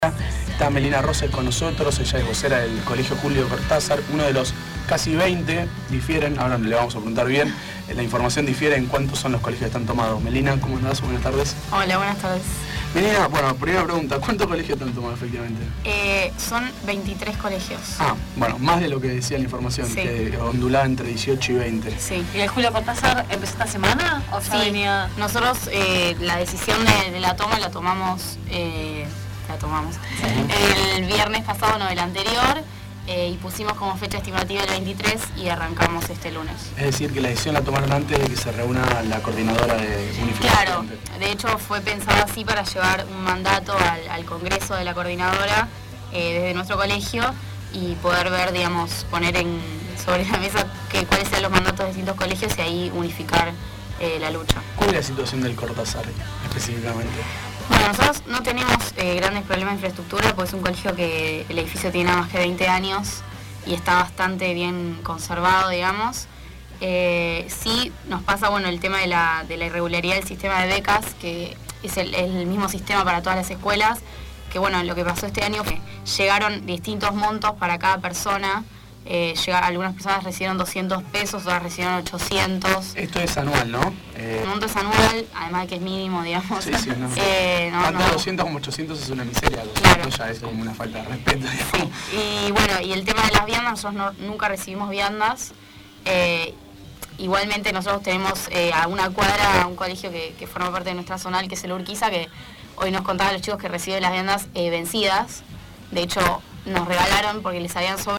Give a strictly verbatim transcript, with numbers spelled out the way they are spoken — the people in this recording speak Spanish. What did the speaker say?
Está Melina Roses con nosotros, ella es vocera del Colegio Julio Cortázar, uno de los casi veinte, difieren, ahora le vamos a preguntar bien, la información difiere en cuántos son los colegios que están tomados. Melina, ¿cómo andás? Buenas tardes. Hola, buenas tardes. Melina, bueno, primera pregunta, ¿cuántos colegios están tomados efectivamente? Eh, son veintitrés colegios. Ah, bueno, más de lo que decía la información, sí. Que ondulaba entre dieciocho y veinte. Sí. ¿Y el Julio Cortázar empezó esta semana o ya Sí. venía? Nosotros eh, la decisión de, de la toma la tomamos, eh, la tomamos Sí. el viernes pasado, no el anterior, eh, y pusimos como fecha estimativa el veintitrés y arrancamos este lunes. Es decir, que la decisión la tomaron antes de que se reúna la coordinadora de unificación. Claro, de hecho fue pensado así para llevar un mandato al, al Congreso de la coordinadora eh, desde nuestro colegio y poder ver, digamos, poner en, sobre la mesa que, cuáles sean los mandatos de distintos colegios y ahí unificar eh, la lucha. ¿Cuál es la situación del Cortázar específicamente? Bueno, nosotros no tenemos eh, grandes problemas de infraestructura porque es un colegio que el edificio tiene más que veinte años y está bastante bien conservado, digamos. Eh, sí nos pasa bueno el tema de la, de la irregularidad del sistema de becas, que es el, el mismo sistema para todas las escuelas, que bueno, lo que pasó este año fue que llegaron distintos montos para cada persona. Eh, llega, algunas personas recibieron doscientos pesos, otras recibieron ochocientos. Esto es anual, ¿no? Eh, El monto es anual, además de que es mínimo, digamos. Sí, sí, no. Eh, no, Tanto no. doscientos como ochocientos es una miseria, doscientos Claro. ya es como una falta de respeto, digamos. Sí. Y bueno, y el tema de las viandas, nosotros no, nunca recibimos viandas. Eh, igualmente nosotros tenemos eh, a una cuadra, un colegio que, que forma parte de nuestra zonal, que es el Urquiza, que hoy nos contaban los chicos que reciben las viandas eh, vencidas. De hecho, nos regalaron porque les habían sobrado